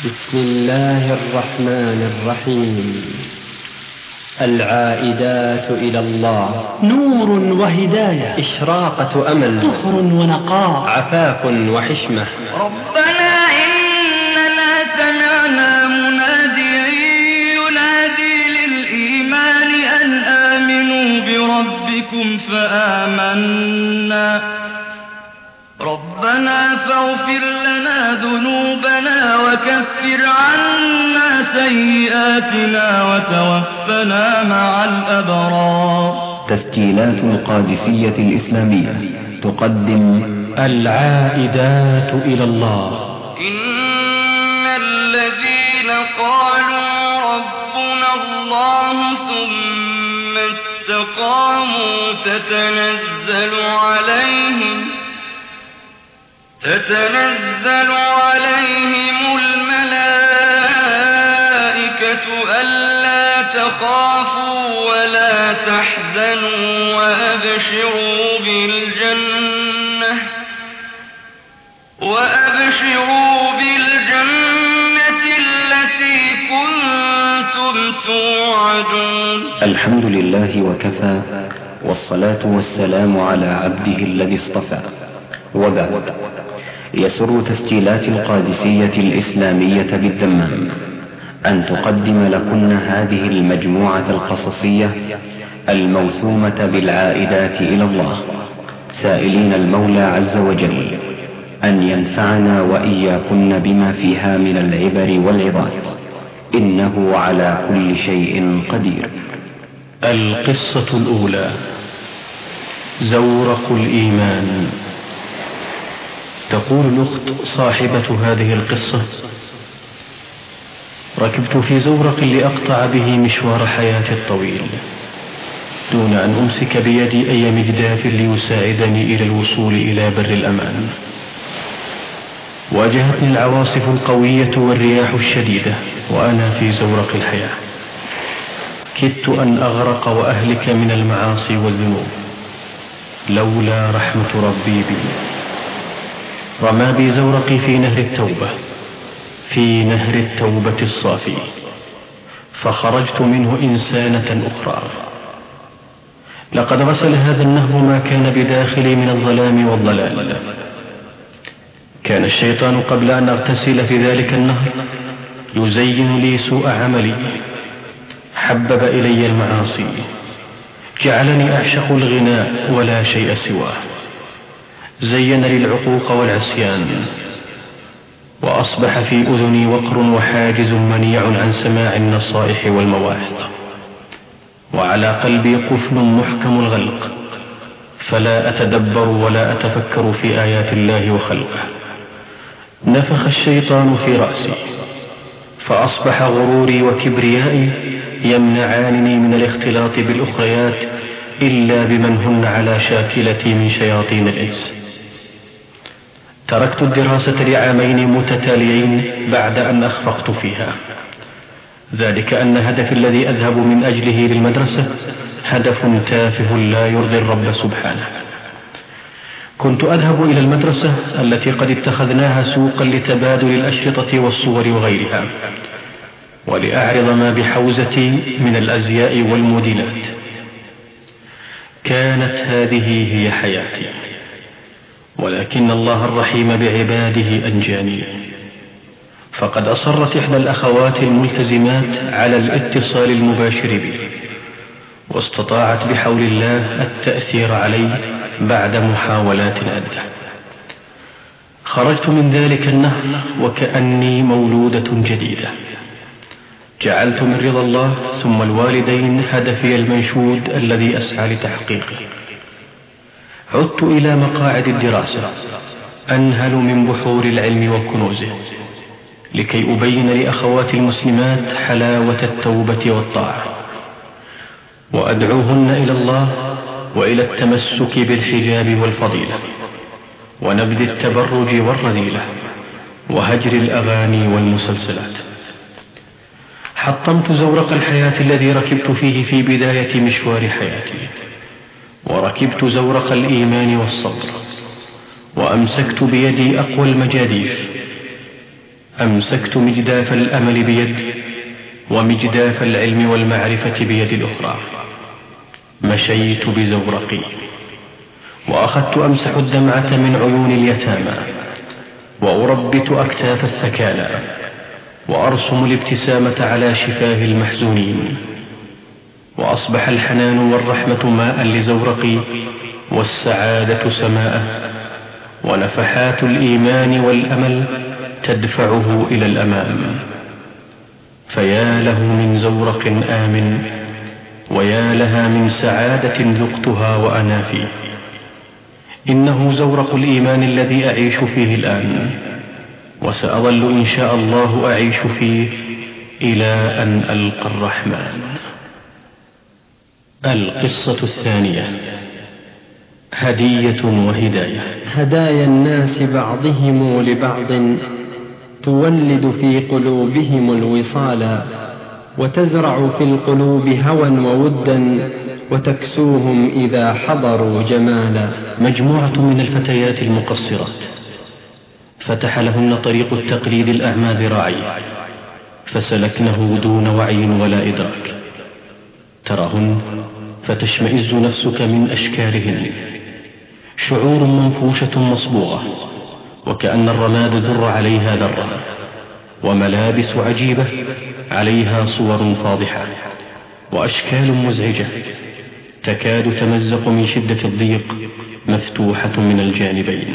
بسم الله الرحمن الرحيم. العائدات إلى الله نور وهداية، إشراقة أمل، طهر ونقاء، عفاف وحشمة. ربنا إننا سمعنا مناديا ينادي للإيمان أن آمنوا بربكم فآمنا ربنا فاغفر لنا ذنوبنا وكفر عنا سيئاتنا وتوفنا مع الأبرار. تسجيلات القادسية الإسلامية تقدم العائدات إلى الله. إن الذين قالوا ربنا الله ثم استقاموا تتنزل عليهم الملائكة ألا تخافوا ولا تحزنوا وأبشروا بالجنة التي كنتم توعدون. الحمد لله وكفى، والصلاة والسلام على عبده الذي اصطفى، وبعد. يسر تسجيلات القادسية الإسلامية بالدمام أن تقدم لكن هذه المجموعة القصصية الموسومة بالعائدات إلى الله، سائلين المولى عز وجل أن ينفعنا وإياكن بما فيها من العبر والعظات، إنه على كل شيء قدير. القصة الأولى: زورق الإيمان. تقول الأخت صاحبة هذه القصة: ركبت في زورق لأقطع به مشوار حياتي الطويل دون أن أمسك بيدي أي مجداف ليساعدني إلى الوصول إلى بر الأمان. واجهتني العواصف القوية والرياح الشديدة وأنا في زورق الحياة، كدت أن أغرق وأهلك من المعاصي والذنوب لولا رحمة ربي بي. رمى بي زورقي في نهر التوبة، في نهر التوبة الصافي، فخرجت منه إنسانة أخرى. لقد غسل هذا النهر ما كان بداخلي من الظلام والضلال. كان الشيطان قبل أن أغتسل في ذلك النهر يزين لي سوء عملي، حبب إلي المعاصي، جعلني أعشق الغناء ولا شيء سواه، زين لي العقوق والعصيان، وأصبح في أذني وقر وحاجز منيع عن سماع النصائح والمواعظ، وعلى قلبي قفل محكم الغلق، فلا أتدبر ولا أتفكر في آيات الله وخلقه. نفخ الشيطان في رأسي، فأصبح غروري وكبريائي يمنعانني من الاختلاط بالأخريات إلا بمن هن على شاكلتي من شياطين الإنس. تركت الدراسة لعامين متتاليين بعد أن أخفقت فيها، ذلك أن هدفي الذي أذهب من أجله للمدرسة هدف تافه لا يرضي الرب سبحانه. كنت أذهب إلى المدرسة التي قد اتخذناها سوقا لتبادل الأشرطة والصور وغيرها، ولأعرض ما بحوزتي من الأزياء والموديلات. كانت هذه هي حياتي، ولكن الله الرحيم بعباده أنجاني. فقد أصرت إحدى الأخوات الملتزمات على الاتصال المباشر بي، واستطاعت بحول الله التأثير علي بعد محاولات عدة. خرجت من ذلك النهر وكأني مولودة جديدة. جعلت من رضا الله ثم الوالدين هدفي المنشود الذي أسعى لتحقيقه. عدت إلى مقاعد الدراسة أنهل من بحور العلم وكنوزه، لكي أبين لأخوات المسلمات حلاوة التوبة والطاعة، وأدعوهن إلى الله وإلى التمسك بالحجاب والفضيلة، ونبذ التبرج والرذيلة، وهجر الأغاني والمسلسلات. حطمت زورق الحياة الذي ركبت فيه في بداية مشوار حياتي، وركبت زورق الإيمان والصبر، وأمسكت بيدي أقوى المجاديف، أمسكت مجداف الأمل بيد، ومجداف العلم والمعرفة بيد الأخرى. مشيت بزورقي، وأخذت أمسح الدمعة من عيون اليتامى، وأربت أكتاف الثكالى، وأرسم الابتسامة على شفاه المحزونين. وأصبح الحنان والرحمة ماء لزورقي، والسعادة سماءه، ونفحات الإيمان والأمل تدفعه إلى الأمام. فيا له من زورق آمن، ويا لها من سعادة ذقتها وأنا فيه. إنه زورق الإيمان الذي أعيش فيه الآن، وسأظل إن شاء الله أعيش فيه إلى أن ألقى الرحمن. القصة الثانية: هدية وهداية. هدايا الناس بعضهم لبعض تولد في قلوبهم الوصالا، وتزرع في القلوب هوى وودا، وتكسوهم إذا حضروا جمالا. مجموعة من الفتيات المقصرات فتح لهن طريق التقليد الأعمى ذراعي، فسلكنه دون وعي ولا إدراك. تراهن فتشمئز نفسك من أشكالهن، شعور منفوشة مصبوغة، وكأن الرماد در عليها ذرة، وملابس عجيبة عليها صور فاضحة، وأشكال مزعجة تكاد تمزق من شدة الضيق، مفتوحة من الجانبين.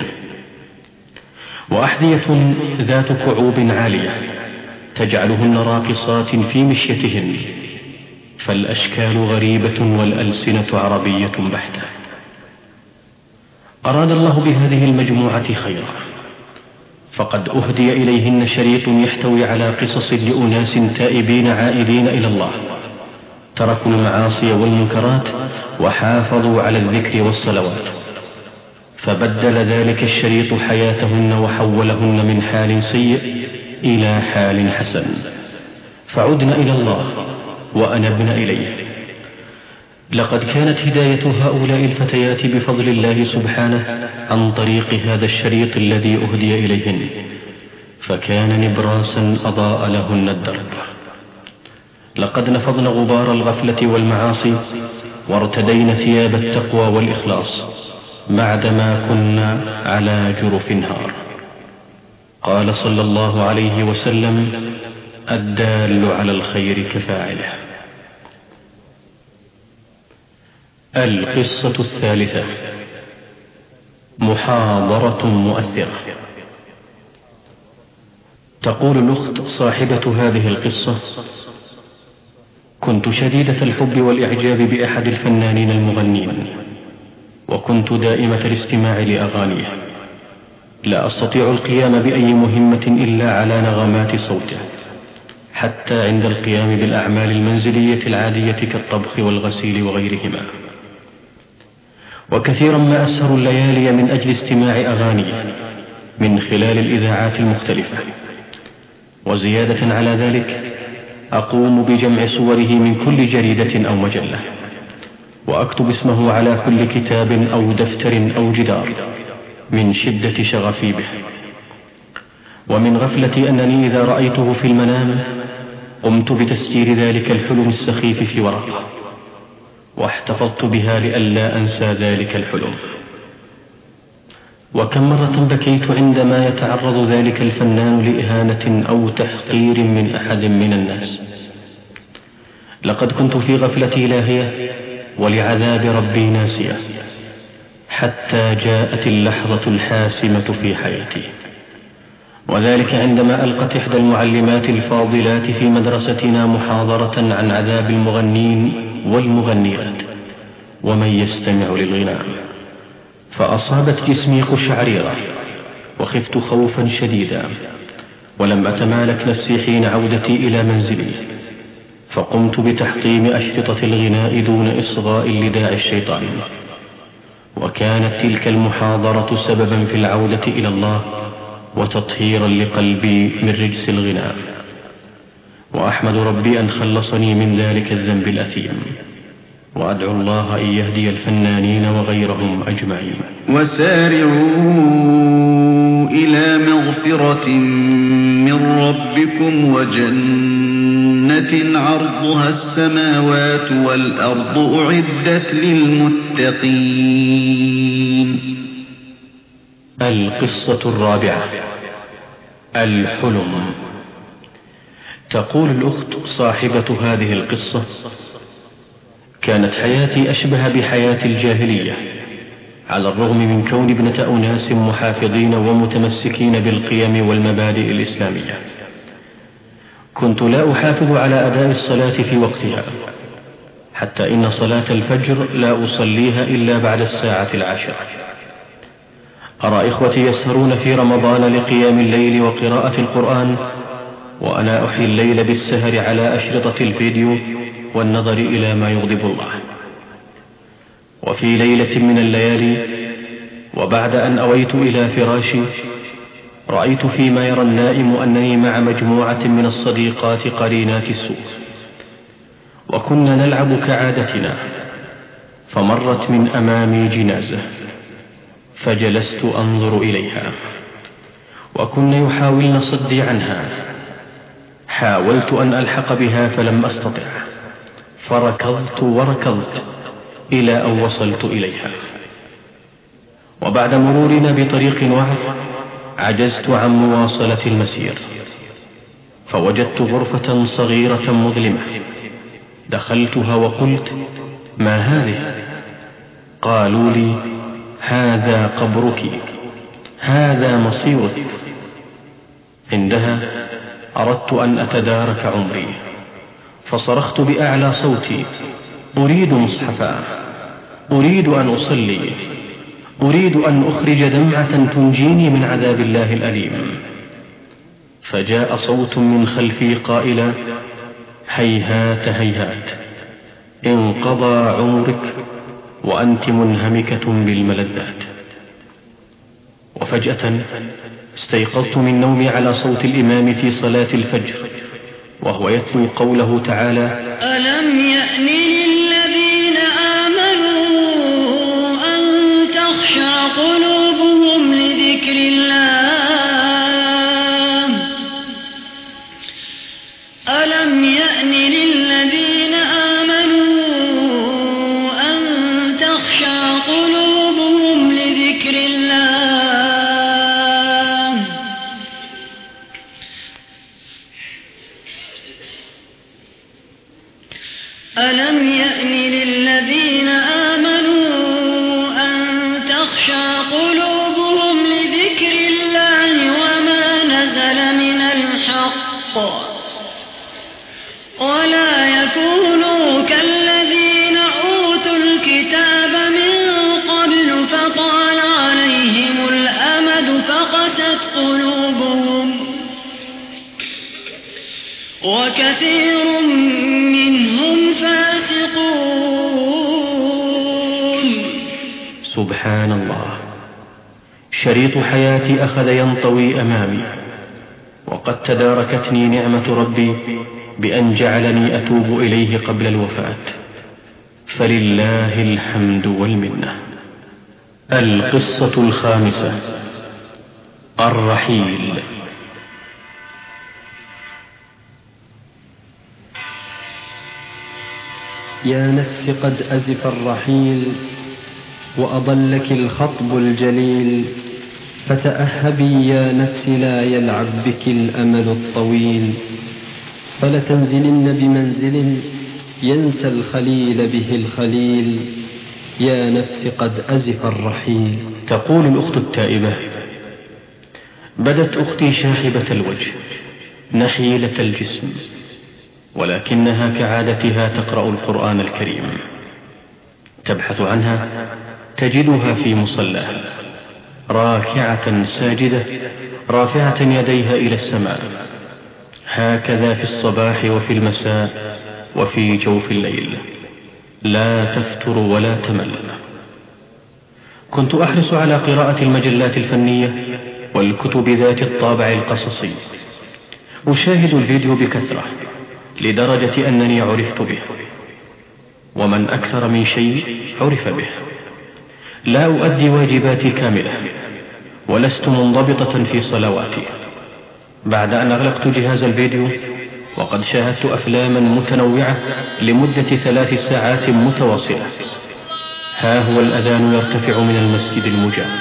وأحذية ذات كعوب عالية تجعلهن راقصات في مشيتهن، فالأشكال غريبة والألسنة عربية بحتة. أراد الله بهذه المجموعة خيرا، فقد أهدي إليهن شريط يحتوي على قصص لأناس تائبين عائدين إلى الله، تركوا المعاصي والمنكرات وحافظوا على الذكر والصلوات، فبدل ذلك الشريط حياتهن وحولهن من حال سيء إلى حال حسن، فعدن إلى الله وأنبن إليه. لقد كانت هداية هؤلاء الفتيات بفضل الله سبحانه عن طريق هذا الشريط الذي أهدي إليهن، فكان نبراسا أضاء لهن الدرب. لقد نفضن غبار الغفلة والمعاصي، وارتدين ثياب التقوى والإخلاص، بعدما كنا على جرف نهار. قال صلى الله عليه وسلم: الدال على الخير كفاعله. القصة الثالثة: محاضرة مؤثرة. تقول الأخت صاحبة هذه القصة: كنت شديدة الحب والإعجاب بأحد الفنانين المغنين، وكنت دائمة الاستماع لأغانيه، لا أستطيع القيام بأي مهمة إلا على نغمات صوته، حتى عند القيام بالأعمال المنزلية العادية كالطبخ والغسيل وغيرهما. وكثيرا ما أسهر الليالي من أجل استماع أغانيه من خلال الإذاعات المختلفة. وزيادة على ذلك أقوم بجمع صوره من كل جريدة أو مجلة، وأكتب اسمه على كل كتاب أو دفتر أو جدار من شدة شغفي به. ومن غفلتي أنني إذا رأيته في المنام قمت بتسجيل ذلك الحلم السخيف في ورقة، واحتفظت بها لئلا أنسى ذلك الحلم. وكم مرة بكيت عندما يتعرض ذلك الفنان لإهانة أو تحقير من أحد من الناس. لقد كنت في غفلتي لاهية ولعذاب ربي ناسية، حتى جاءت اللحظة الحاسمة في حياتي، وذلك عندما ألقت إحدى المعلمات الفاضلات في مدرستنا محاضرة عن عذاب المغنين والمغنيات ومن يستمع للغناء، فأصابت جسمي قشعريرة، وخفت خوفا شديدا، ولم أتمالك نفسي حين عودتي إلى منزلي، فقمت بتحطيم أشرطة الغناء دون إصغاء لداعي الشيطان. وكانت تلك المحاضرة سببا في العودة إلى الله وتطهيرا لقلبي من رجس الغناء، وأحمد ربي أن خلصني من ذلك الذنب الأثيم، وأدعو الله أن يهدي الفنانين وغيرهم أجمعين. وسارعوا إلى مغفرة من ربكم وجنة عرضها السماوات والأرض أعدت للمتقين. القصة الرابعة: الحلم. تقول الأخت صاحبة هذه القصة: كانت حياتي أشبه بحياة الجاهلية، على الرغم من كون ابنة أناس محافظين ومتمسكين بالقيم والمبادئ الإسلامية. كنت لا أحافظ على أداء الصلاة في وقتها، حتى إن صلاة الفجر لا أصليها إلا بعد 10:00. أرى إخوتي يسهرون في رمضان لقيام الليل وقراءة القرآن، وأنا أحيي الليل بالسهر على أشرطة الفيديو والنظر إلى ما يغضب الله. وفي ليلة من الليالي، وبعد أن أويت إلى فراشي، رأيت فيما يرى النائم أنني مع مجموعة من الصديقات قرينات السوء، وكنا نلعب كعادتنا، فمرت من أمامي جنازة، فجلست أنظر إليها، وكن يحاولن صدي عنها. حاولت أن ألحق بها فلم أستطع، فركضت وركضت إلى أن وصلت إليها. وبعد مرورنا بطريق وعر عجزت عن مواصلة المسير، فوجدت غرفة صغيرة مظلمة. دخلتها وقلت: ما هذه؟ قالوا لي: هذا قبرك، هذا مصيرك. عندها أردت أن أتدارك عمري، فصرخت بأعلى صوتي: أريد مصحفا، أريد أن أصلي، أريد أن أخرج دمعة تنجيني من عذاب الله الأليم. فجاء صوت من خلفي قائلا: هيهات هيهات، انقضى عمرك وأنت منهمكة بالملذات. وفجأة استيقظت من نومي على صوت الإمام في صلاة الفجر وهو يتلو قوله تعالى: ألم يأن للذين آمنوا أن تخشع قلوبهم لذكر الله، ألم يأن للذين آمنوا أن تخشع قلوبهم لذكر الله، ألم يأن للذين آمنوا أن تخشع قلوبهم لذكر الله وما نزل من الحق، ولا يكونوا كالذين أوتوا الكتاب من قبل فطال عليهم الأمد فقست قلوبهم، وكثير منهم فاسقون. سبحان الله، شريط حياتي أخذ ينطوي أمامي، وقد تداركتني نعمة ربي بأن جعلني أتوب إليه قبل الوفاة، فلله الحمد والمنة. القصة الخامسة: الرحيل. يا نفس قد أزف الرحيل، وأضلك الخطب الجليل، فتأهبي يا نفس لا يلعب بك الأمل الطويل، فلتنزلن بمنزل ينسى الخليل به الخليل، يا نفس قد أزف الرحيل. تقول الأخت التائبة: بدت أختي شاحبة الوجه نحيلة الجسم، ولكنها كعادتها تقرأ القرآن الكريم. تبحث عنها تجدها في مصلاها راكعة ساجدة رافعة يديها إلى السماء، هكذا في الصباح وفي المساء وفي جوف الليل، لا تفتر ولا تمل. كنت أحرص على قراءة المجلات الفنية والكتب ذات الطابع القصصي، أشاهد الفيديو بكثرة لدرجة أنني عرفت به، ومن أكثر من شيء عرف به. لا أؤدي واجباتي كاملة، ولست منضبطة في صلواتي، بعد أن أغلقت جهاز الفيديو وقد شاهدت أفلاما متنوعة لمدة 3 ساعات متواصلة، ها هو الأذان يرتفع من المسجد المجاور.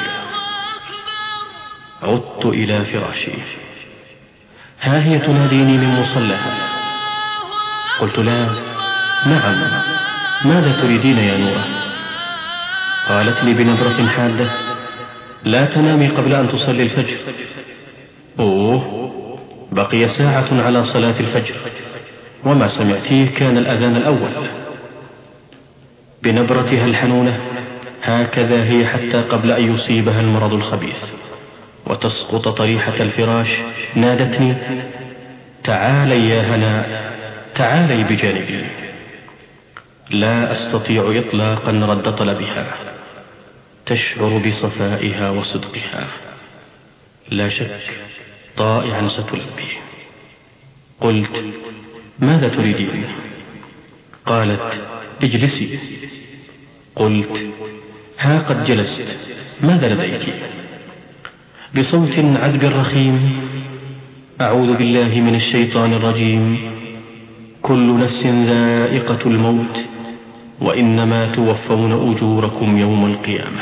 عدت إلى فراشي، ها هي تناديني من مصلاها. قلت لها: نعم، ماذا تريدين يا نورة؟ قالت لي بنبرة حادة: لا تنامي قبل أن تصلي الفجر. أوه، بقي ساعة على صلاة الفجر وما سمعتيه كان الأذان الأول. بنبرتها الحنونة، هكذا هي حتى قبل أن يصيبها المرض الخبيث وتسقط طريحة الفراش، نادتني: تعالي يا هناء، تعالي بجانبي. لا أستطيع إطلاقا رد طلبها، تشعر بصفائها وصدقها، لا شك طائعا ستلبي. قلت: ماذا تريدين؟ قالت: اجلسي. قلت: ها قد جلست، ماذا لديك؟ بصوت عذب رخيم: أعوذ بالله من الشيطان الرجيم، كل نفس ذائقة الموت وإنما توفون أجوركم يوم القيامة.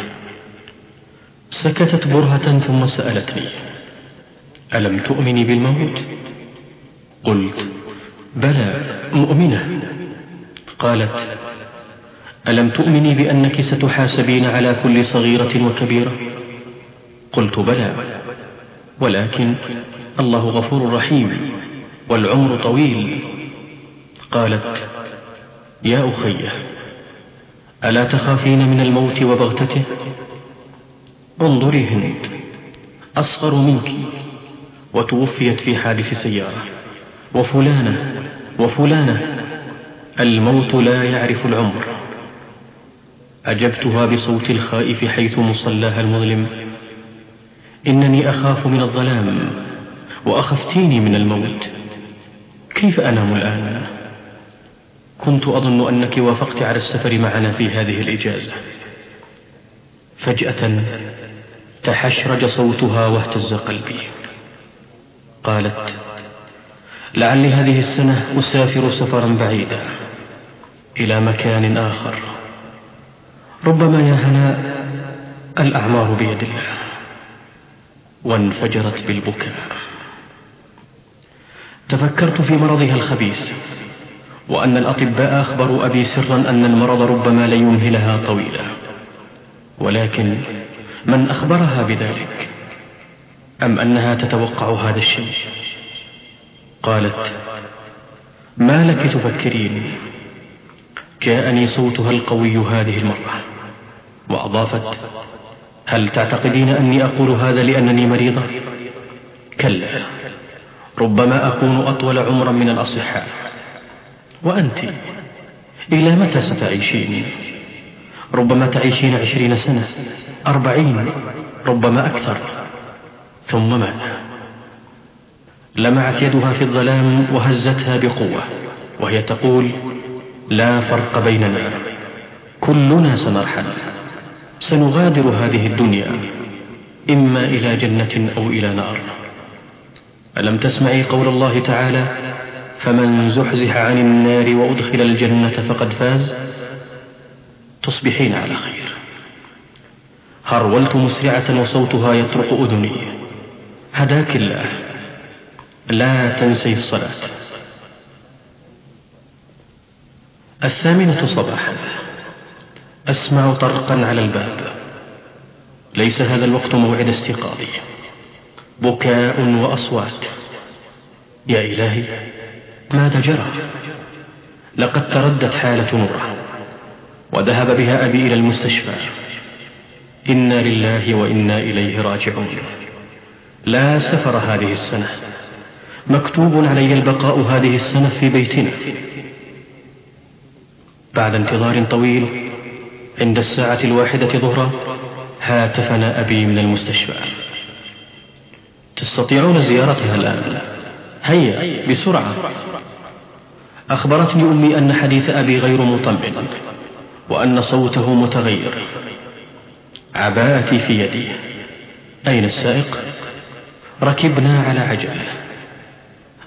سكتت برهة ثم سألتني: ألم تؤمني بالموت؟ قلت: بلى، مؤمنة. قالت: ألم تؤمني بأنك ستحاسبين على كل صغيرة وكبيرة؟ قلت: بلى، ولكن الله غفور رحيم والعمر طويل. قالت: يا أخي، ألا تخافين من الموت وبغتته؟ انظري هند، أصغر منك وتوفيت في حادث سيارة، وفلانة وفلانة، الموت لا يعرف العمر. أجبتها بصوت الخائف حيث مصلاها المظلم: إنني أخاف من الظلام وأخفتيني من الموت، كيف أنام الآن؟ كنت أظن أنك وافقت على السفر معنا في هذه الإجازة. فجأة تحشرج صوتها واهتز قلبي. قالت: لعلي هذه السنة أسافر سفرا بعيدا إلى مكان آخر، ربما يا هناء، الأعمار بيد الله. وانفجرت بالبكاء. تفكرت في مرضها الخبيث، وأن الأطباء أخبروا أبي سرا أن المرض ربما لا يمهلها طويلا، ولكن من أخبرها بذلك؟ أم أنها تتوقع هذا الشيء؟ قالت: ما لك تفكرين؟ جاءني صوتها القوي هذه المرة، وأضافت: هل تعتقدين أني أقول هذا لأنني مريضة؟ كلا، ربما أكون أطول عمرا من الأصحاء. وأنت إلى متى ستعيشين؟ ربما تعيشين 20 سنة، 40، ربما أكثر. ثم ماذا؟ لمعت يدها في الظلام وهزتها بقوة وهي تقول: لا فرق بيننا، كلنا سنرحل، سنغادر هذه الدنيا، إما إلى جنة أو إلى نار. ألم تسمعي قول الله تعالى: فمن زحزح عن النار وأدخل الجنة فقد فاز؟ تصبحين على خير. هرولت مسرعة وصوتها يطرق أذني: هداك الله، لا تنسي الصلاة. 8 صباحا، أسمع طرقا على الباب. ليس هذا الوقت موعد استيقاظي. بكاء وأصوات. يا إلهي، ماذا جرى؟ لقد تردت حالة نورة وذهب بها أبي إلى المستشفى. إنا لله وإنا إليه راجعون. لا سفر هذه السنة، مكتوب علي البقاء هذه السنة في بيتنا. بعد انتظار طويل، عند 1:00 ظهرا، هاتفنا أبي من المستشفى: تستطيعون زيارتها الآن؟ هيا بسرعة. أخبرتني أمي أن حديث أبي غير مطمئن، وأن صوته متغير. عباءتي في يدي. أين السائق؟ ركبنا على عجل.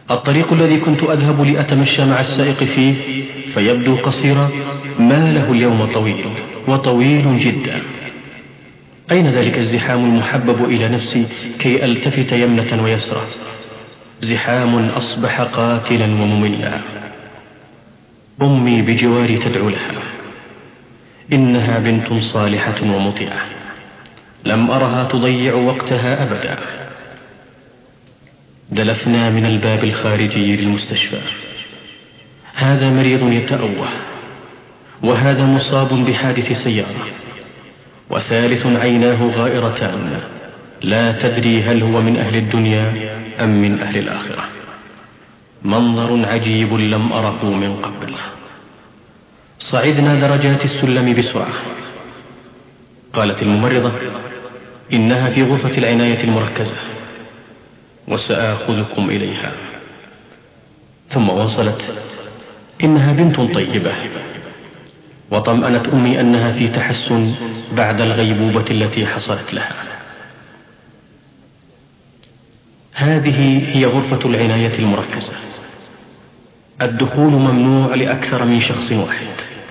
الطريق الذي كنت أذهب لأتمشى مع السائق فيه فيبدو قصيرا ما له اليوم طويل وطويل جدا. أين ذلك الزحام المحبب إلى نفسي كي ألتفت يمنة ويسرى؟ زحام أصبح قاتلا ومملا. أمي بجواري تدعو لها، إنها بنت صالحة ومطيعة، لم أرها تضيع وقتها أبدا. دلفنا من الباب الخارجي للمستشفى، هذا مريض يتأوه، وهذا مصاب بحادث سيارة، وثالث عيناه غائرتان لا تدري هل هو من أهل الدنيا أم من أهل الآخرة. منظر عجيب لم أره من قبل. صعدنا درجات السلم بسرعة. قالت الممرضة إنها في غرفة العناية المركزة وسآخذكم إليها. ثم وصلت إنها بنت طيبة، وطمأنت أمي أنها في تحسن بعد الغيبوبة التي حصلت لها. هذه هي غرفة العناية المركزة. الدخول ممنوع لأكثر من شخص واحد.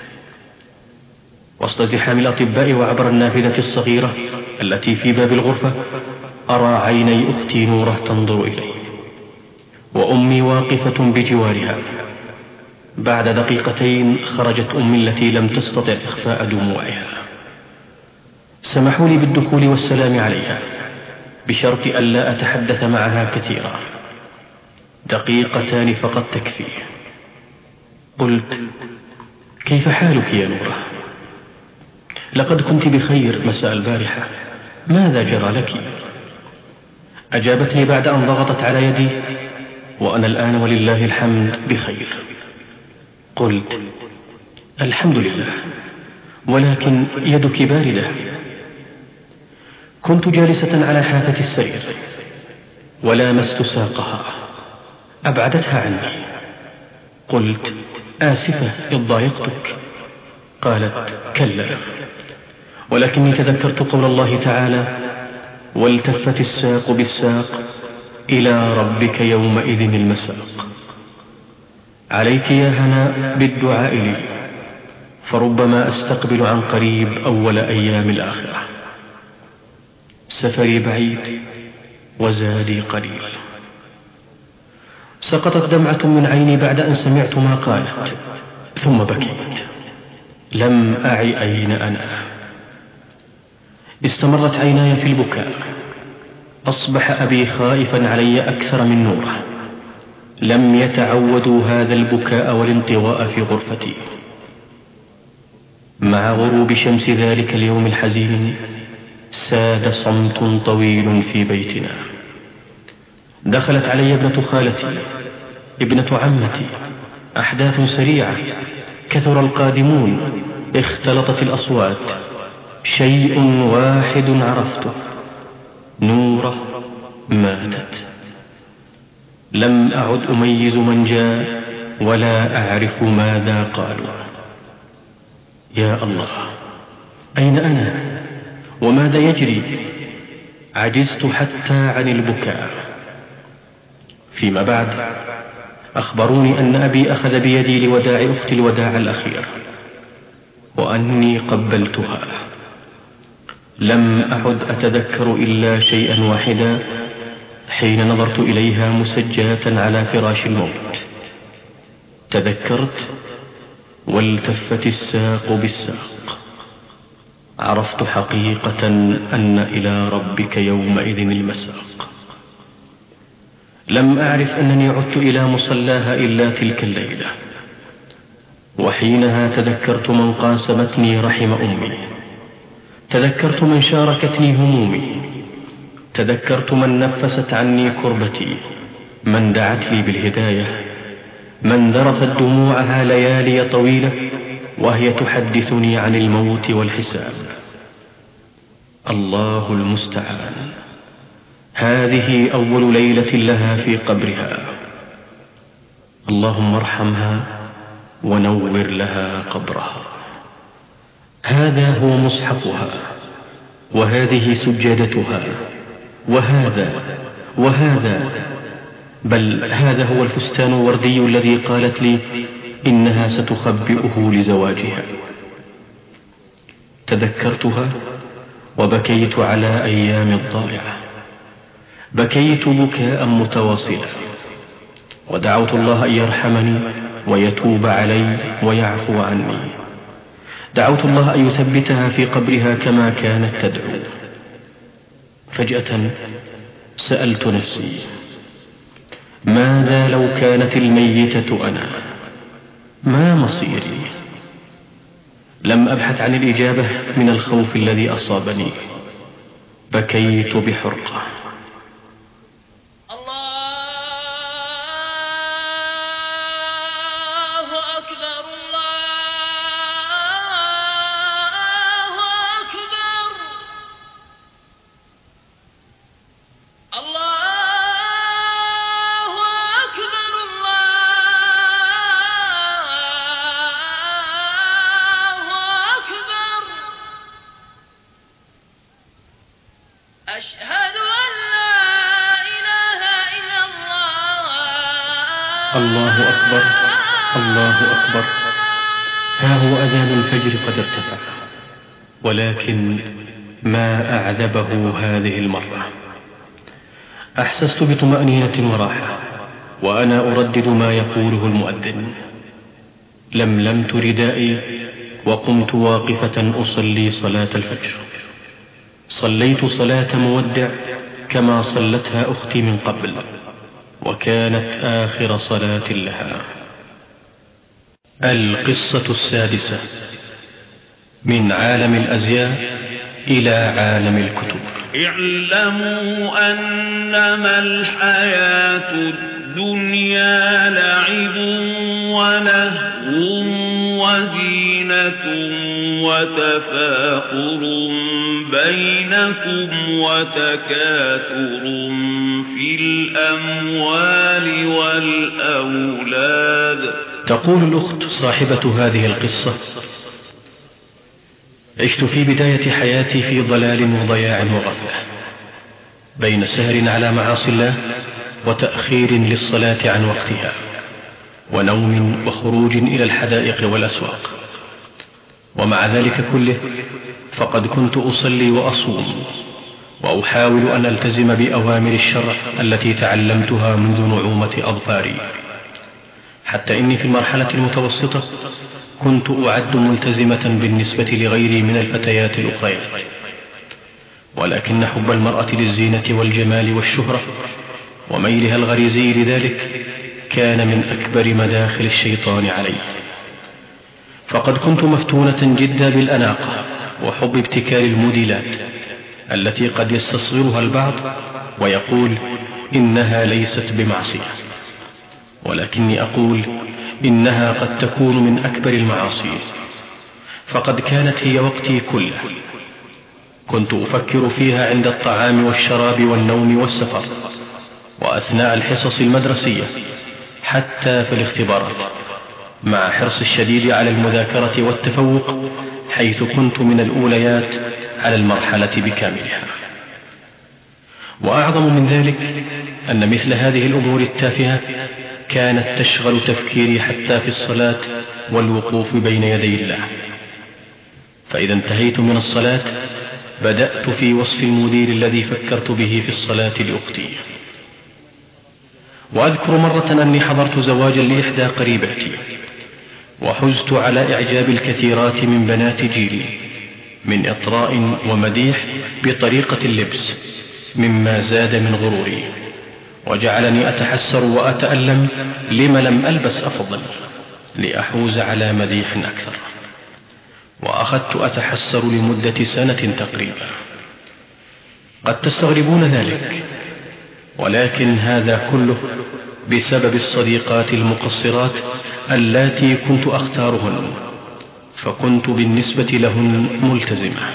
وسط زحام الأطباء وعبر النافذة الصغيرة التي في باب الغرفة أرى عيني أختي نورة تنظر إلي، وأمي واقفة بجوارها. بعد دقيقتين خرجت أمي التي لم تستطع إخفاء دموعها. سمحوا لي بالدخول والسلام عليها بشرط ألا أتحدث معها كثيرا، دقيقتان فقط تكفي. قلت كيف حالك يا نورة؟ لقد كنت بخير مساء البارحة، ماذا جرى لك؟ أجابتني بعد أن ضغطت على يدي وأنا الآن ولله الحمد بخير. قلت الحمد لله، ولكن يدك باردة. كنت جالسة على حافة السرير ولامست ساقها، أبعدتها عني. قلت آسفة إذ ضايقتك. قالت كلا، ولكني تذكرت قول الله تعالى والتفت الساق بالساق إلى ربك يومئذ المساق. عليك يا هناء بالدعاء لي، فربما أستقبل عن قريب أول أيام الآخرة. سفري بعيد وزادي قليل. سقطت دمعة من عيني بعد أن سمعت ما قالت، ثم بكيت. لم أعي أين أنا. استمرت عيناي في البكاء. أصبح أبي خائفا علي أكثر من نوره. لم يتعودوا هذا البكاء والانطواء في غرفتي. مع غروب شمس ذلك اليوم الحزين ساد صمت طويل في بيتنا. دخلت علي ابنة خالتي، ابنة عمتي. أحداث سريعة، كثر القادمون، اختلطت الأصوات. شيء واحد عرفته، نورة ماتت. لم أعد أميز من جاء ولا أعرف ماذا قالوا. يا الله، أين أنا وماذا يجري؟ عجزت حتى عن البكاء. فيما بعد أخبروني أن أبي أخذ بيدي لوداع أختي الوداع الأخير، وأني قبلتها. لم أعد أتذكر إلا شيئا واحدا حين نظرت إليها مسجاة على فراش الموت. تذكرت والتفت الساق بالساق. عرفت حقيقة أن إلى ربك يومئذ المساق. لم أعرف أنني عدت إلى مصلاها إلا تلك الليلة، وحينها تذكرت من قاسمتني رحم أمي، تذكرت من شاركتني همومي، تذكرت من نفست عني كربتي، من دعت لي بالهداية، من ذرفت دموعها ليالي طويلة وهي تحدثني عن الموت والحساب. الله المستعان. هذه أول ليلة لها في قبرها. اللهم ارحمها ونور لها قبرها. هذا هو مصحفها، وهذه سجادتها، وهذا بل هذا هو الفستان الوردي الذي قالت لي إنها ستخبئه لزواجها. تذكرتها وبكيت على أيام الضائعة، بكيت بكاء متواصلا، ودعوت الله أن يرحمني ويتوب علي ويعفو عني. دعوت الله أن يثبتها في قبرها كما كانت تدعو. فجأة سألت نفسي: ماذا لو كانت الميتة أنا؟ ما مصيري؟ لم أبحث عن الإجابة من الخوف الذي أصابني. بكيت بحرقة. الله أكبر، الله أكبر. ها هو أذان الفجر قد ارتفع، ولكن ما أعذبه هذه المرة. أحسست بطمأنينة وراحة وأنا أردد ما يقوله المؤذن. لملمت ردائي وقمت واقفة أصلي صلاة الفجر. صليت صلاة مودع كما صلتها أختي من قبل، وكانت آخر صلاة لها. القصة السادسة: من عالم الأزياء إلى عالم الكتب. اعلموا أنما الحياة الدنيا لعب ولهو وزينة وتفاخر بينكم وتكاثر في الأموال والأولاد. تقول الأخت صاحبة هذه القصة: عشت في بداية حياتي في ضلال وضياع وغفلة، بين سهر على معاصي الله وتأخير للصلاة عن وقتها، ونوم وخروج إلى الحدائق والأسواق. ومع ذلك كله فقد كنت أصلي وأصوم، وأحاول أن ألتزم بأوامر الشرع التي تعلمتها منذ نعومة أظفاري، حتى إني في المرحلة المتوسطة كنت أعد ملتزمة بالنسبة لغيري من الفتيات الأخريات. ولكن حب المرأة للزينة والجمال والشهرة وميلها الغريزي لذلك كان من أكبر مداخل الشيطان علي. فقد كنت مفتونة جدا بالأناقة وحب ابتكار الموديلات التي قد يستصغرها البعض ويقول إنها ليست بمعصية، ولكني أقول إنها قد تكون من أكبر المعاصي. فقد كانت هي وقتي كله، كنت أفكر فيها عند الطعام والشراب والنوم والسفر، وأثناء الحصص المدرسية، حتى في الاختبارات، مع حرص الشديد على المذاكرة والتفوق، حيث كنت من الأوليات على المرحلة بكاملها. وأعظم من ذلك أن مثل هذه الأمور التافهة كانت تشغل تفكيري حتى في الصلاة والوقوف بين يدي الله. فإذا انتهيت من الصلاة بدأت في وصف المدير الذي فكرت به في الصلاة لأختي. وأذكر مرة أني حضرت زواجا لإحدى قريباتي، وحزت على إعجاب الكثيرات من بنات جيلي من إطراء ومديح بطريقة اللبس، مما زاد من غروري وجعلني أتحسر وأتألم لما لم ألبس أفضل لأحوز على مديح أكثر. وأخذت أتحسر لمدة سنة تقريبا. قد تستغربون ذلك، ولكن هذا كله بسبب الصديقات المقصرات اللاتي كنت أختارهن، فكنت بالنسبة لهن ملتزمة.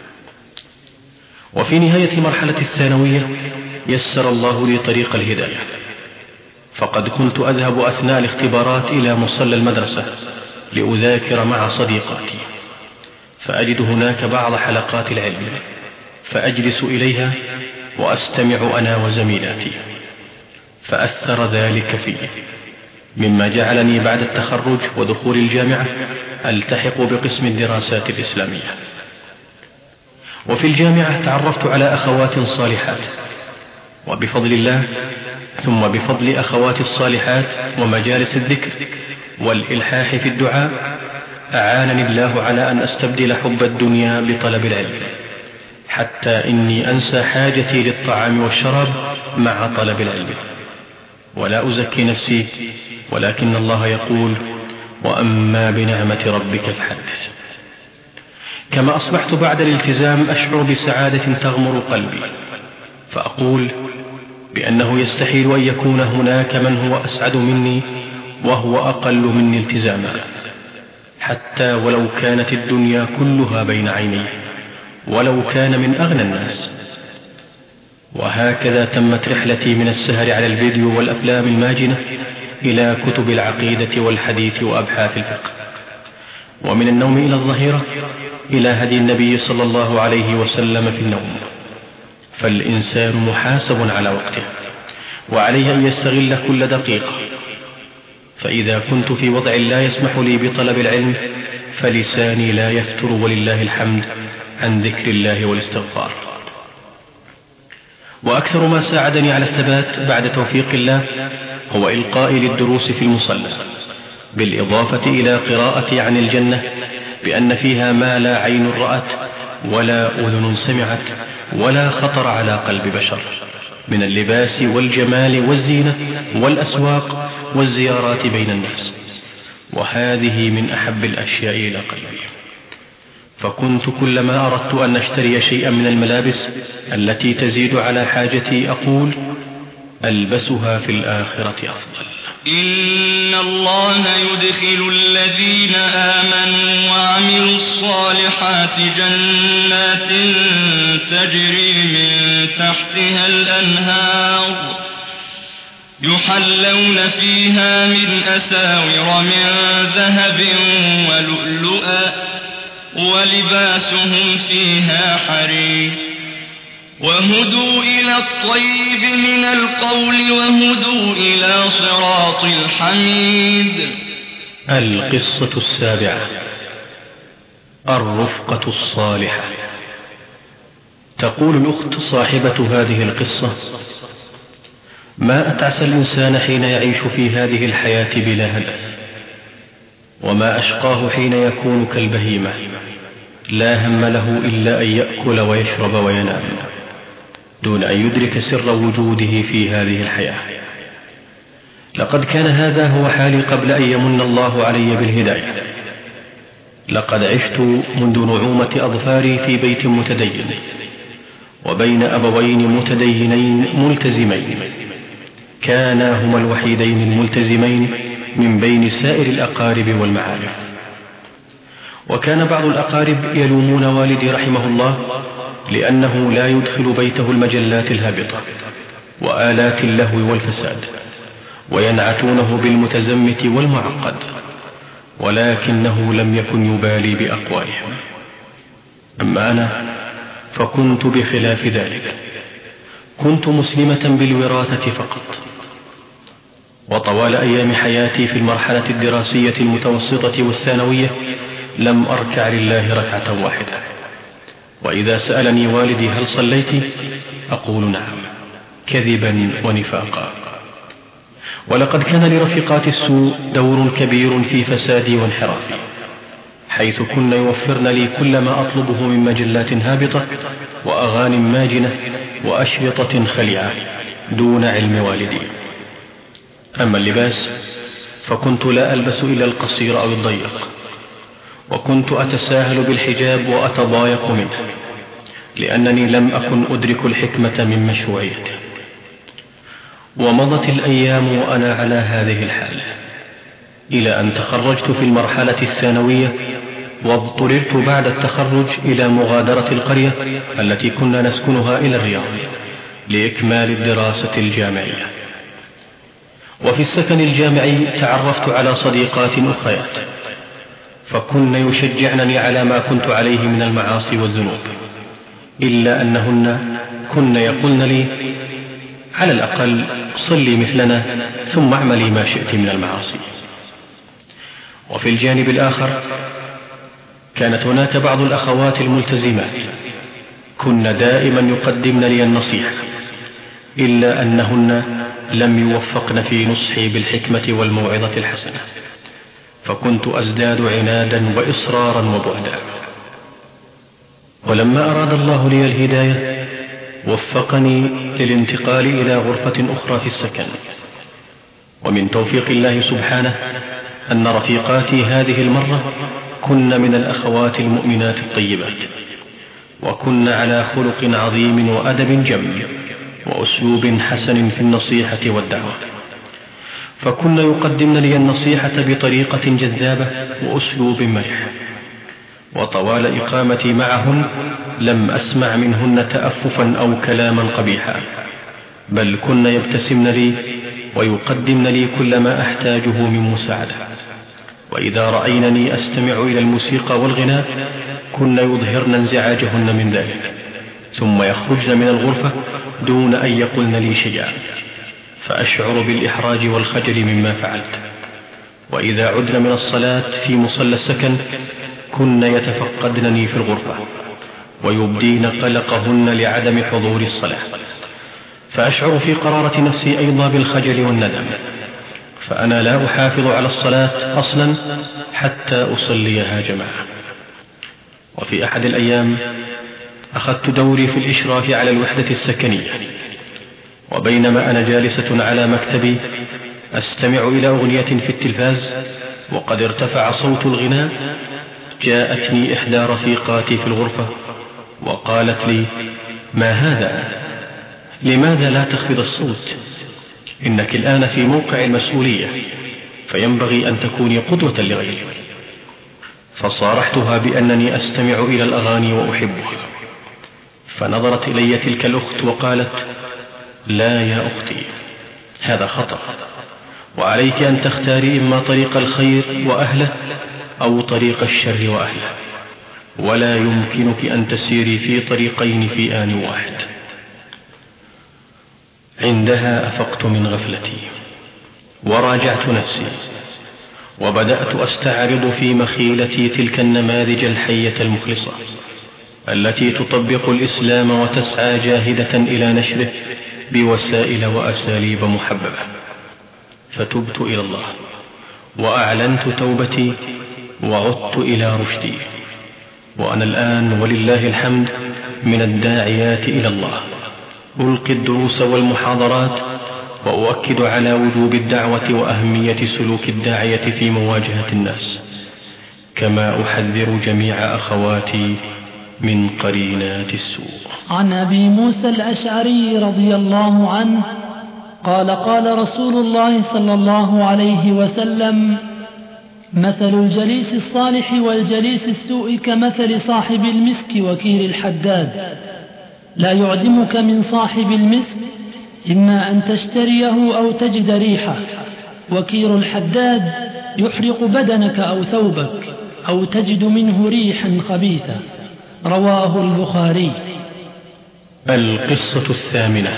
وفي نهاية مرحلة الثانوية يسر الله لي طريق الهداية، فقد كنت أذهب أثناء الاختبارات إلى مصلى المدرسة لأذاكر مع صديقاتي، فأجد هناك بعض حلقات العلم فأجلس إليها وأستمع أنا وزميلاتي. فأثر ذلك فيه، مما جعلني بعد التخرج ودخول الجامعة ألتحق بقسم الدراسات الإسلامية. وفي الجامعة تعرفت على أخوات صالحات، وبفضل الله ثم بفضل أخوات الصالحات ومجالس الذكر والإلحاح في الدعاء أعانني الله على أن أستبدل حب الدنيا بطلب العلم، حتى إني أنسى حاجتي للطعام والشراب مع طلب العلم. ولا أزكي نفسي، ولكن الله يقول: وأما بنعمة ربك فحدث. كما أصبحت بعد الالتزام أشعر بسعادة تغمر قلبي، فأقول بأنه يستحيل أن يكون هناك من هو أسعد مني وهو أقل مني التزاما، حتى ولو كانت الدنيا كلها بين عيني، ولو كان من أغنى الناس. وهكذا تمت رحلتي من السهر على الفيديو والأفلام الماجنة إلى كتب العقيدة والحديث وأبحاث الفقه، ومن النوم إلى الظهيرة إلى هدي النبي صلى الله عليه وسلم في النوم. فالإنسان محاسب على وقته، وعليه أن يستغل كل دقيقة. فإذا كنت في وضع لا يسمح لي بطلب العلم فلساني لا يفتر ولله الحمد عن ذكر الله والاستغفار. وأكثر ما ساعدني على الثبات بعد توفيق الله هو إلقائي للدروس في المصلى، بالإضافة إلى قراءتي عن الجنة بأن فيها ما لا عين رأت ولا أذن سمعت ولا خطر على قلب بشر، من اللباس والجمال والزينة والأسواق والزيارات بين الناس، وهذه من أحب الأشياء إلى قلبي. فكنت كلما أردت أن أشتري شيئا من الملابس التي تزيد على حاجتي أقول: ألبسها في الآخرة أفضل. إن الله يدخل الذين آمنوا وعملوا الصالحات جنات تجري من تحتها الأنهار يحلون فيها من أساور من ذهب ولؤلؤا ولباسهم فيها حرير وهدوا إلى الطيب من القول وهدوا إلى صراط الحميد. القصة السابعة: الرفقة الصالحة. تقول الأخت صاحبة هذه القصة: ما أتعس الإنسان حين يعيش في هذه الحياة بلا هدف، وما أشقاه حين يكون كالبهيمة لا هم له إلا أن يأكل ويشرب وينام دون أن يدرك سر وجوده في هذه الحياة. لقد كان هذا هو حالي قبل أن يمن الله علي بالهداية. لقد عشت منذ نعومة أظفاري في بيت متدين وبين أبوين متدينين ملتزمين، كانا هما الوحيدين الملتزمين من بين سائر الأقارب والمعارف. وكان بعض الأقارب يلومون والدي رحمه الله لأنه لا يدخل بيته المجلات الهابطة وآلات اللهو والفساد، وينعتونه بالمتزمت والمعقد، ولكنه لم يكن يبالي بأقوالهم. أما أنا فكنت بخلاف ذلك، كنت مسلمة بالوراثة فقط. وطوال أيام حياتي في المرحلة الدراسية المتوسطة والثانوية لم أركع لله ركعة واحدة، وإذا سألني والدي هل صليت أقول نعم، كذبا ونفاقا. ولقد كان لرفيقات السوء دور كبير في فسادي وانحرافي، حيث كن يوفرن لي كل ما أطلبه من مجلات هابطة وأغاني ماجنة وأشرطة خليعة دون علم والدي. أما اللباس فكنت لا ألبس إلا القصير أو الضيق، وكنت أتساهل بالحجاب وأتضايق منه، لأنني لم أكن أدرك الحكمة من مشروعيته. ومضت الأيام وأنا على هذه الحال، إلى أن تخرجت في المرحلة الثانوية، واضطررت بعد التخرج إلى مغادرة القرية التي كنا نسكنها إلى الرياض لإكمال الدراسة الجامعية. وفي السكن الجامعي تعرفت على صديقات أخريات، فكن يشجعنني على ما كنت عليه من المعاصي والذنوب، إلا أنهن كن يقولن لي: على الأقل صلي مثلنا ثم اعملي ما شئت من المعاصي. وفي الجانب الآخر كانت هناك بعض الأخوات الملتزمات كن دائما يقدمن لي النصيحة، إلا أنهن لم يوفقن في نصحي بالحكمة والموعظة الحسنة، فكنت أزداد عنادا وإصرارا وبعدا. ولما أراد الله لي الهداية وفقني للانتقال إلى غرفة أخرى في السكن، ومن توفيق الله سبحانه أن رفيقاتي هذه المرة كن من الأخوات المؤمنات الطيبات، وكن على خلق عظيم وأدب جم وأسلوب حسن في النصيحة والدعوة، فكن يقدمن لي النصيحة بطريقة جذابة وأسلوب مرح. وطوال إقامتي معهن لم أسمع منهن تأففا أو كلاما قبيحا، بل كن يبتسمن لي ويقدمن لي كل ما أحتاجه من مساعدة. وإذا رأينني أستمع إلى الموسيقى والغناء كن يظهرن انزعاجهن من ذلك، ثم يخرجن من الغرفة دون أن يقلن لي شيئا، فأشعر بالإحراج والخجل مما فعلت. وإذا عدن من الصلاة في مصلى السكن كن يتفقدنني في الغرفة ويبدين قلقهن لعدم حضور الصلاة، فأشعر في قرارة نفسي أيضا بالخجل والندم، فأنا لا أحافظ على الصلاة أصلا حتى أصليها جماعة. وفي أحد الأيام أخذت دوري في الإشراف على الوحدة السكنية، وبينما أنا جالسة على مكتبي أستمع إلى أغنية في التلفاز وقد ارتفع صوت الغناء، جاءتني إحدى رفيقاتي في الغرفة وقالت لي: ما هذا؟ لماذا لا تخفض الصوت؟ إنك الآن في موقع المسؤولية، فينبغي أن تكوني قدوة لغيرك. فصارحتها بأنني أستمع إلى الأغاني وأحبها، فنظرت إلي تلك الأخت وقالت: لا يا أختي، هذا خطأ، وعليك أن تختاري إما طريق الخير وأهله أو طريق الشر وأهله، ولا يمكنك أن تسيري في طريقين في آن واحد. عندها أفقت من غفلتي وراجعت نفسي، وبدأت أستعرض في مخيلتي تلك النماذج الحية المخلصة التي تطبق الإسلام وتسعى جاهدة إلى نشره بوسائل وأساليب محببة. فتبت إلى الله وأعلنت توبتي وعدت إلى رشدي، وأنا الآن ولله الحمد من الداعيات إلى الله، ألقي الدروس والمحاضرات وأؤكد على وجوب الدعوة وأهمية سلوك الداعية في مواجهة الناس، كما أحذر جميع أخواتي من قرينات السوء. عن أبي موسى الأشعري رضي الله عنه قال: قال رسول الله صلى الله عليه وسلم: مثل الجليس الصالح والجليس السوء كمثل صاحب المسك وكير الحداد، لا يعدمك من صاحب المسك إما أن تشتريه أو تجد ريحه، وكير الحداد يحرق بدنك أو ثوبك أو تجد منه ريحا خبيثة. رواه البخاري. القصة الثامنة: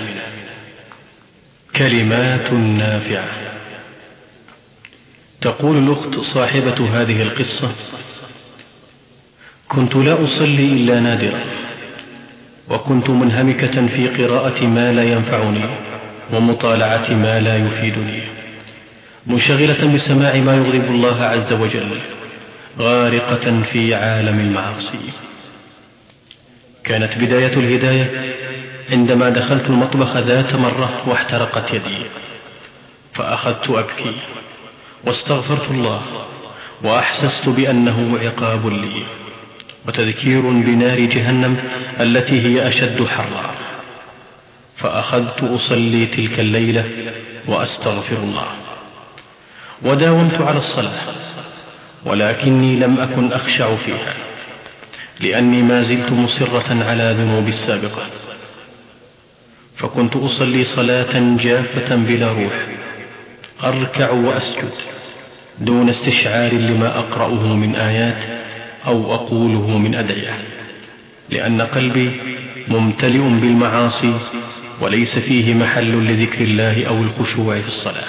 كلمات نافعة. تقول الأخت صاحبة هذه القصة: كنت لا أصلي إلا نادرا، وكنت منهمكة في قراءة ما لا ينفعني ومطالعة ما لا يفيدني، منشغلة بسماع ما يغضب الله عز وجل، غارقة في عالم المعاصي. كانت بداية الهداية عندما دخلت المطبخ ذات مرة واحترقت يدي، فأخذت أبكي واستغفرت الله، وأحسست بأنه عقاب لي وتذكير بنار جهنم التي هي أشد حرا، فأخذت أصلي تلك الليلة وأستغفر الله، وداومت على الصلاة، ولكني لم أكن أخشع فيها لأني ما زلت مصرة على ذنوبي السابقة، فكنت أصلي صلاة جافة بلا روح، أركع وأسجد دون استشعار لما أقرأه من آيات أو أقوله من أدعية، لأن قلبي ممتلئ بالمعاصي وليس فيه محل لذكر الله أو الخشوع في الصلاة.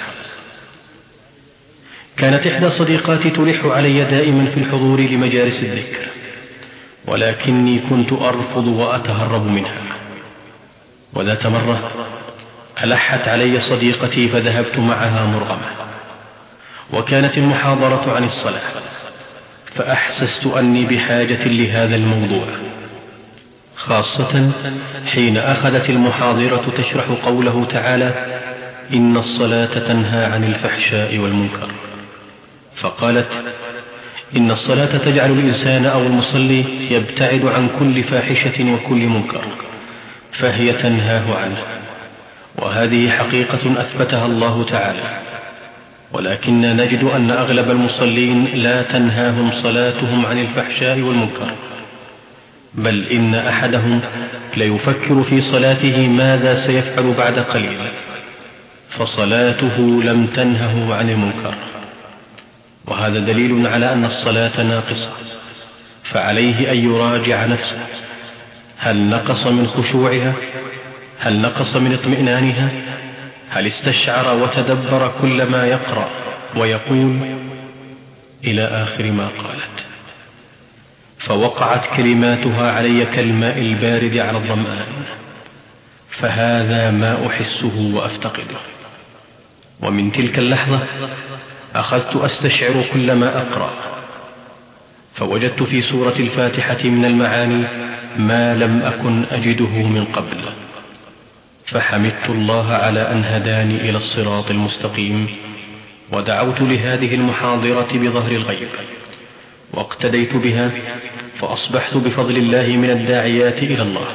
كانت إحدى صديقاتي تلح علي دائما في الحضور لمجالس الذكر، ولكني كنت أرفض وأتهرب منها. وذات مرة ألحت علي صديقتي فذهبت معها مرغمة، وكانت المحاضرة عن الصلاة، فأحسست أني بحاجة لهذا الموضوع، خاصة حين أخذت المحاضرة تشرح قوله تعالى: إن الصلاة تنهى عن الفحشاء والمنكر. فقالت: إن الصلاة تجعل الإنسان أو المصلي يبتعد عن كل فاحشة وكل منكر، فهي تنهاه عنه، وهذه حقيقة أثبتها الله تعالى. ولكننا نجد أن أغلب المصلين لا تنهاهم صلاتهم عن الفحشاء والمنكر، بل إن أحدهم ليفكر في صلاته ماذا سيفعل بعد قليل، فصلاته لم تنهه عن المنكر. وهذا دليل على أن الصلاة ناقصة، فعليه أن يراجع نفسه: هل نقص من خشوعها؟ هل نقص من اطمئنانها؟ هل استشعر وتدبر كل ما يقرأ ويقول؟ إلى آخر ما قالت. فوقعت كلماتها علي كالماء البارد على الظمآن، فهذا ما أحسه وأفتقده. ومن تلك اللحظة أخذت أستشعر كل ما أقرأ، فوجدت في سورة الفاتحة من المعاني ما لم أكن أجده من قبل، فحمدت الله على أن هداني إلى الصراط المستقيم، ودعوت لهذه المحاضرة بظهر الغيب، واقتديت بها، فأصبحت بفضل الله من الداعيات إلى الله.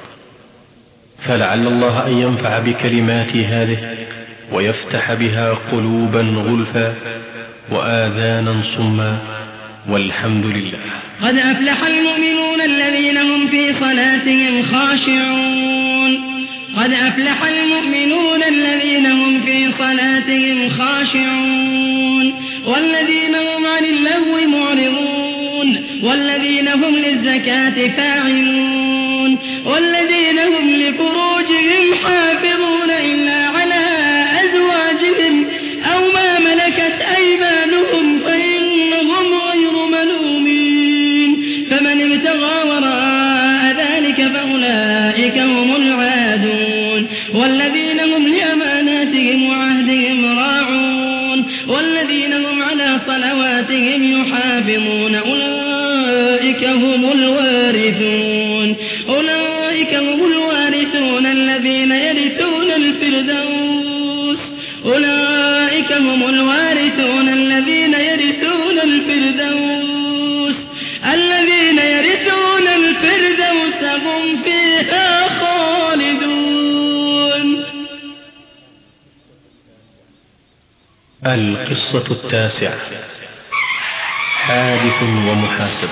فلعل الله أن ينفع بكلماتي هذه ويفتح بها قلوبا غلفا وآذانا صما، والحمد لله. قد أفلح المؤمنون الذين هم في صلاتهم خاشعون. قد أفلح المؤمنون الذين هم في صلاتهم خاشعون، والذين هم عن اللغو معرضون، والذين هم للزكاة فاعلون، والذين هم لفروجهم حافظون إلا على أزواجهم أو ما ملكت أيمانهم فإنهم غير ملومين، فمن ابتغى وراء ذلك فأولئك هم العادون، والذين هم لأماناتهم وعهدهم راعون، والذين هم على صلواتهم يحافظون، أولئك هم الوارثون. أولئك هم الوارثون الذين يرثون الفردوس. أولئك هم الوارثون الذين يرثون الفردوس. الذين يرثون الفردوس هم فيها خالدون. القصة التاسعة: حادث ومحاسبة.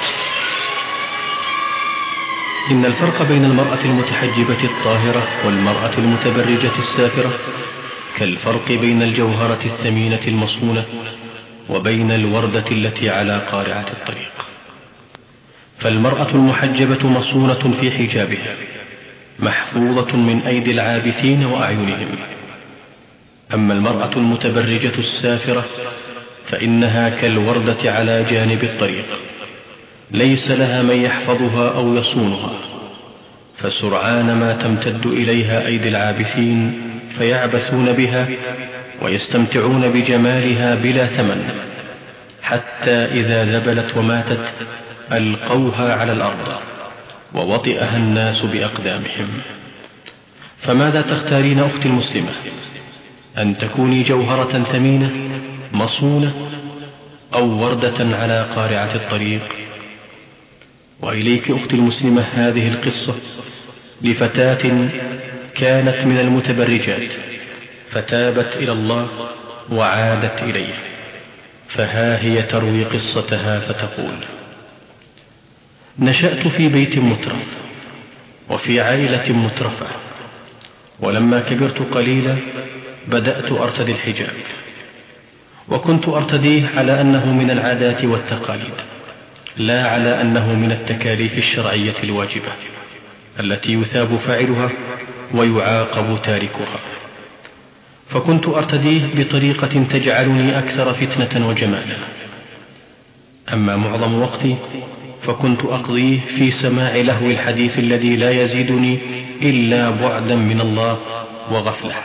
إن الفرق بين المرأة المتحجبة الطاهرة والمرأة المتبرجة السافرة كالفرق بين الجوهرة الثمينة المصونة وبين الوردة التي على قارعة الطريق. فالمرأة المحجبة مصونة في حجابها، محفوظة من أيدي العابثين وأعينهم. أما المرأة المتبرجة السافرة فإنها كالوردة على جانب الطريق، ليس لها من يحفظها أو يصونها، فسرعان ما تمتد إليها أيدي العابثين فيعبثون بها ويستمتعون بجمالها بلا ثمن، حتى إذا ذبلت وماتت ألقوها على الأرض ووطئها الناس بأقدامهم. فماذا تختارين أختي المسلمة؟ أن تكوني جوهرة ثمينة مصونة أو وردة على قارعة الطريق؟ وإليك أختي المسلمة هذه القصة لفتاة كانت من المتبرجات فتابت إلى الله وعادت إليه، فها هي تروي قصتها فتقول: نشأت في بيت مترف وفي عائلة مترفة، ولما كبرت قليلا بدأت أرتدي الحجاب، وكنت أرتديه على أنه من العادات والتقاليد، لا على أنه من التكاليف الشرعية الواجبة التي يثاب فاعلها ويعاقب تاركها، فكنت أرتديه بطريقة تجعلني أكثر فتنة وجمالا. أما معظم وقتي فكنت أقضيه في سماع لهو الحديث الذي لا يزيدني إلا بعدا من الله وغفلة.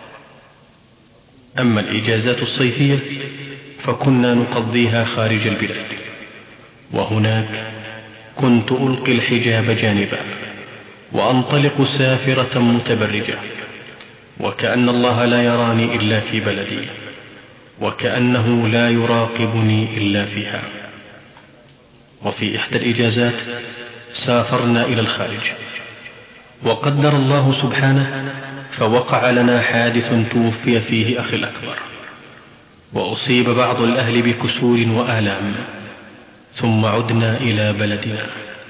أما الإجازات الصيفية فكنا نقضيها خارج البلاد، وهناك كنت ألقي الحجاب جانبا وأنطلق سافرة متبرجة، وكأن الله لا يراني إلا في بلدي، وكأنه لا يراقبني إلا فيها. وفي إحدى الإجازات سافرنا إلى الخارج، وقدر الله سبحانه فوقع لنا حادث توفي فيه أخي الأكبر، وأصيب بعض الأهل بكسور وآلام، ثم عدنا إلى بلدنا.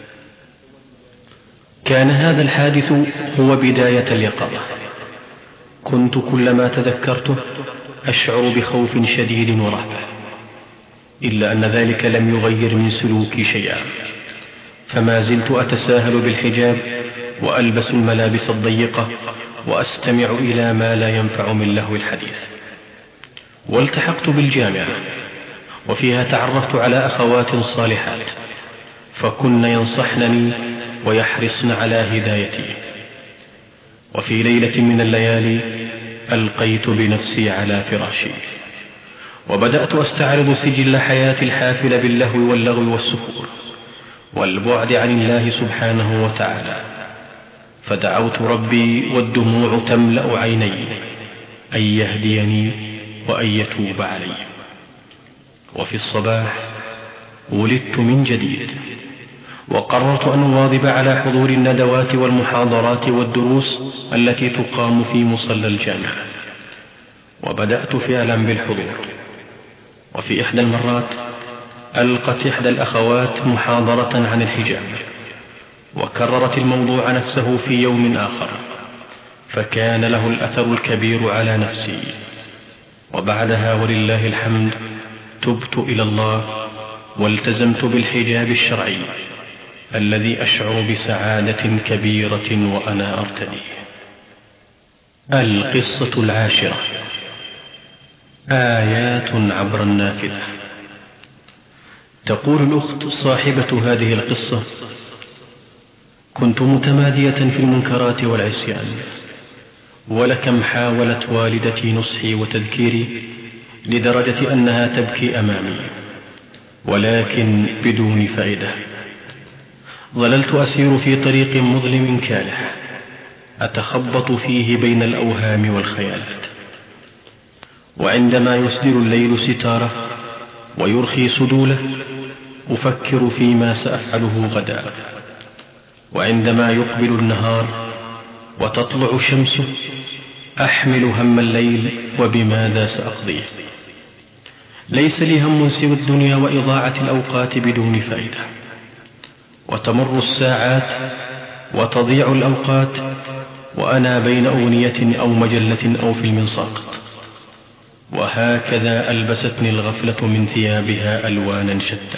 كان هذا الحادث هو بداية اليقظة. كنت كلما تذكرته أشعر بخوف شديد ورهبة، إلا أن ذلك لم يغير من سلوكي شيئا، فما زلت أتساهل بالحجاب وألبس الملابس الضيقة وأستمع إلى ما لا ينفع من لهو الحديث. والتحقت بالجامعة، وفيها تعرفت على أخوات صالحات، فكن ينصحنني ويحرصن على هدايتي. وفي ليلة من الليالي ألقيت بنفسي على فراشي، وبدأت أستعرض سجل حياتي الحافل باللهو واللغو والسفور والبعد عن الله سبحانه وتعالى، فدعوت ربي والدموع تملأ عيني أن يهديني وأن يتوب علي. وفي الصباح ولدت من جديد، وقررت أن أواظب على حضور الندوات والمحاضرات والدروس التي تقام في مصلى الجامعة، وبدأت فعلا بالحضور. وفي إحدى المرات ألقت إحدى الأخوات محاضرة عن الحجاب، وكررت الموضوع نفسه في يوم آخر، فكان له الأثر الكبير على نفسي. وبعدها ولله الحمد تبت إلى الله والتزمت بالحجاب الشرعي الذي أشعر بسعادة كبيرة وأنا أرتديه. القصة العاشرة: آيات عبر النافذة. تقول الأخت صاحبة هذه القصة: كنت متمادية في المنكرات والعصيان، ولكم حاولت والدتي نصحي وتذكيري لدرجة أنها تبكي أمامي، ولكن بدون فائدة. ظللت أسير في طريق مظلم كالح أتخبط فيه بين الأوهام والخيالات، وعندما يسدل الليل ستاره ويرخي سدوله أفكر فيما سأفعله غدا، وعندما يقبل النهار وتطلع شمسه أحمل هم الليل وبماذا سأقضيه. ليس لي هم سوى الدنيا وإضاعة الأوقات بدون فائدة، وتمر الساعات وتضيع الأوقات وأنا بين أغنية أو مجلة أو فيلم ساقط، وهكذا ألبستني الغفلة من ثيابها ألوانا شتى.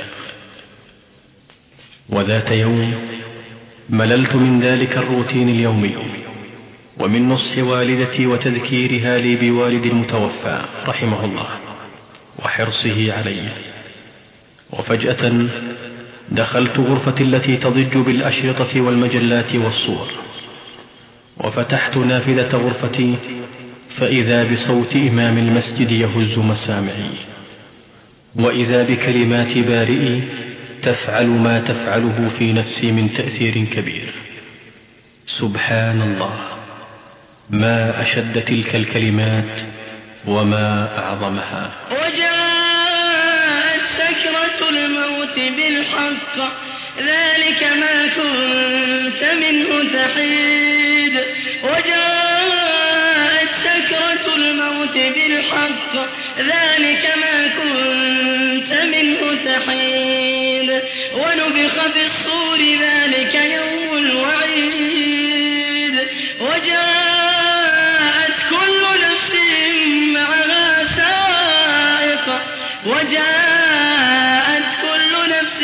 وذات يوم مللت من ذلك الروتين اليومي ومن نصح والدتي وتذكيرها لي بوالد المتوفى رحمه الله وحرصه علي، وفجأة دخلت غرفتي التي تضج بالأشرطة والمجلات والصور، وفتحت نافذة غرفتي فإذا بصوت إمام المسجد يهز مسامعي، وإذا بكلمات بارئي تفعل ما تفعله في نفسي من تأثير كبير. سبحان الله، ما أشد تلك الكلمات وما أعظمها. وجاءت سكرة الموت بالحق، ذلك ما كنت منه تحيد. وجاءت سكرة الموت بالحق، ذلك ما كنت منه تحيد. ونبخ في الصور، ذلك يوم الوعيد. وجاءت كل نفس معها سائق، وجاءت كل نفس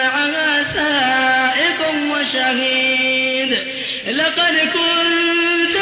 معها سائق وشهيد. لقد كنت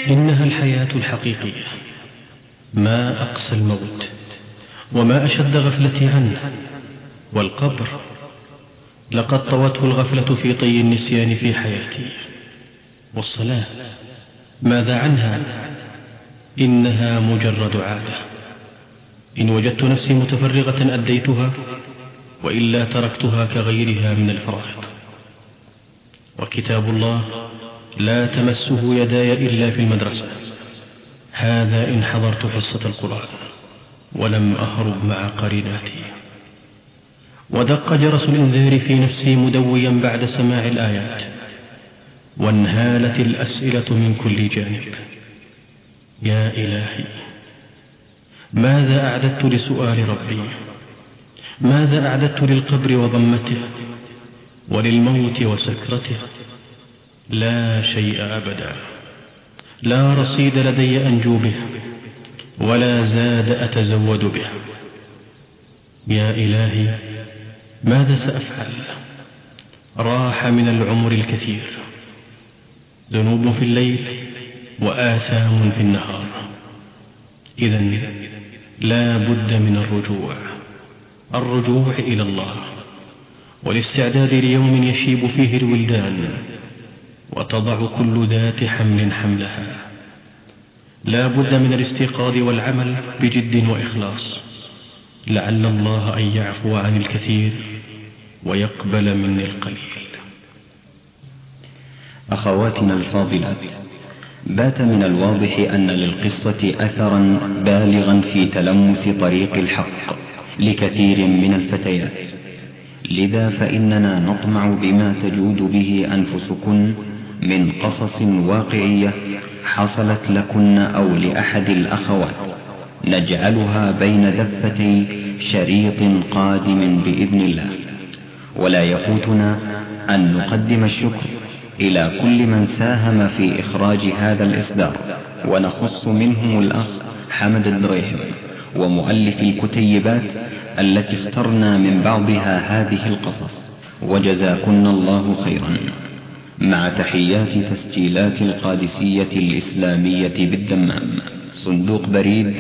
إنها الحياة الحقيقية، ما أقسى الموت وما أشد غفلتي عنه. والقبر لقد طوته الغفلة في طي النسيان في حياتي. والصلاة ماذا عنها؟ إنها مجرد عادة، إن وجدت نفسي متفرغة أديتها، وإلا تركتها كغيرها من الفرائض. وكتاب الله لا تمسه يداي إلا في المدرسة، هذا إن حضرت حصة القرآن ولم أهرب مع قريناتي. ودق جرس الإنذار في نفسي مدويا بعد سماع الآيات، وانهالت الأسئلة من كل جانب. يا إلهي، ماذا أعددت لسؤال ربي؟ ماذا أعددت للقبر وضمته وللموت وسكرته؟ لا شيء أبدا، لا رصيد لدي أنجو به، ولا زاد أتزود به. يا إلهي، ماذا سأفعل؟ راح من العمر الكثير، ذنوب في الليل وآثام في النهار. إذن لا بد من الرجوع إلى الله، والاستعداد ليوم يشيب فيه الولدان وتضع كل ذات حمل حملها. لا بد من الاستيقاظ والعمل بجد وإخلاص، لعل الله أن يعفو عن الكثير ويقبل مني القليل. أخواتنا الفاضلات، بات من الواضح أن للقصة أثرا بالغا في تلمس طريق الحق لكثير من الفتيات، لذا فإننا نطمع بما تجود به أنفسكن من قصص واقعية حصلت لكن أو لأحد الأخوات، نجعلها بين دفتي شريط قادم بإذن الله. ولا يفوتنا أن نقدم الشكر إلى كل من ساهم في إخراج هذا الإصدار، ونخص منهم الأخ حمد الدريهم ومؤلف الكتيبات التي اخترنا من بعضها هذه القصص، وجزاكن الله خيرا. مع تحيات تسجيلات القادسية الإسلامية بالدمام، صندوق بريد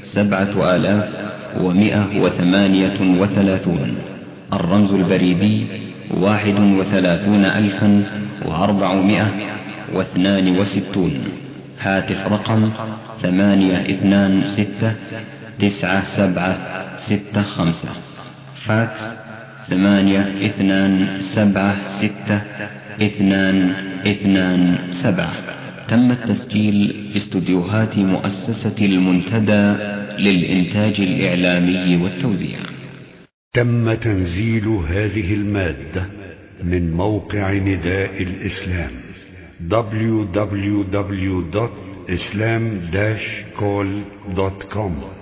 7138، الرمز البريدي 31462، هاتف رقم 82699765، فاكس 82762227. تم التسجيل باستديوهات مؤسسة المنتدى للإنتاج الإعلامي والتوزيع. تم تنزيل هذه المادة من موقع نداء الإسلام www.islam-call.com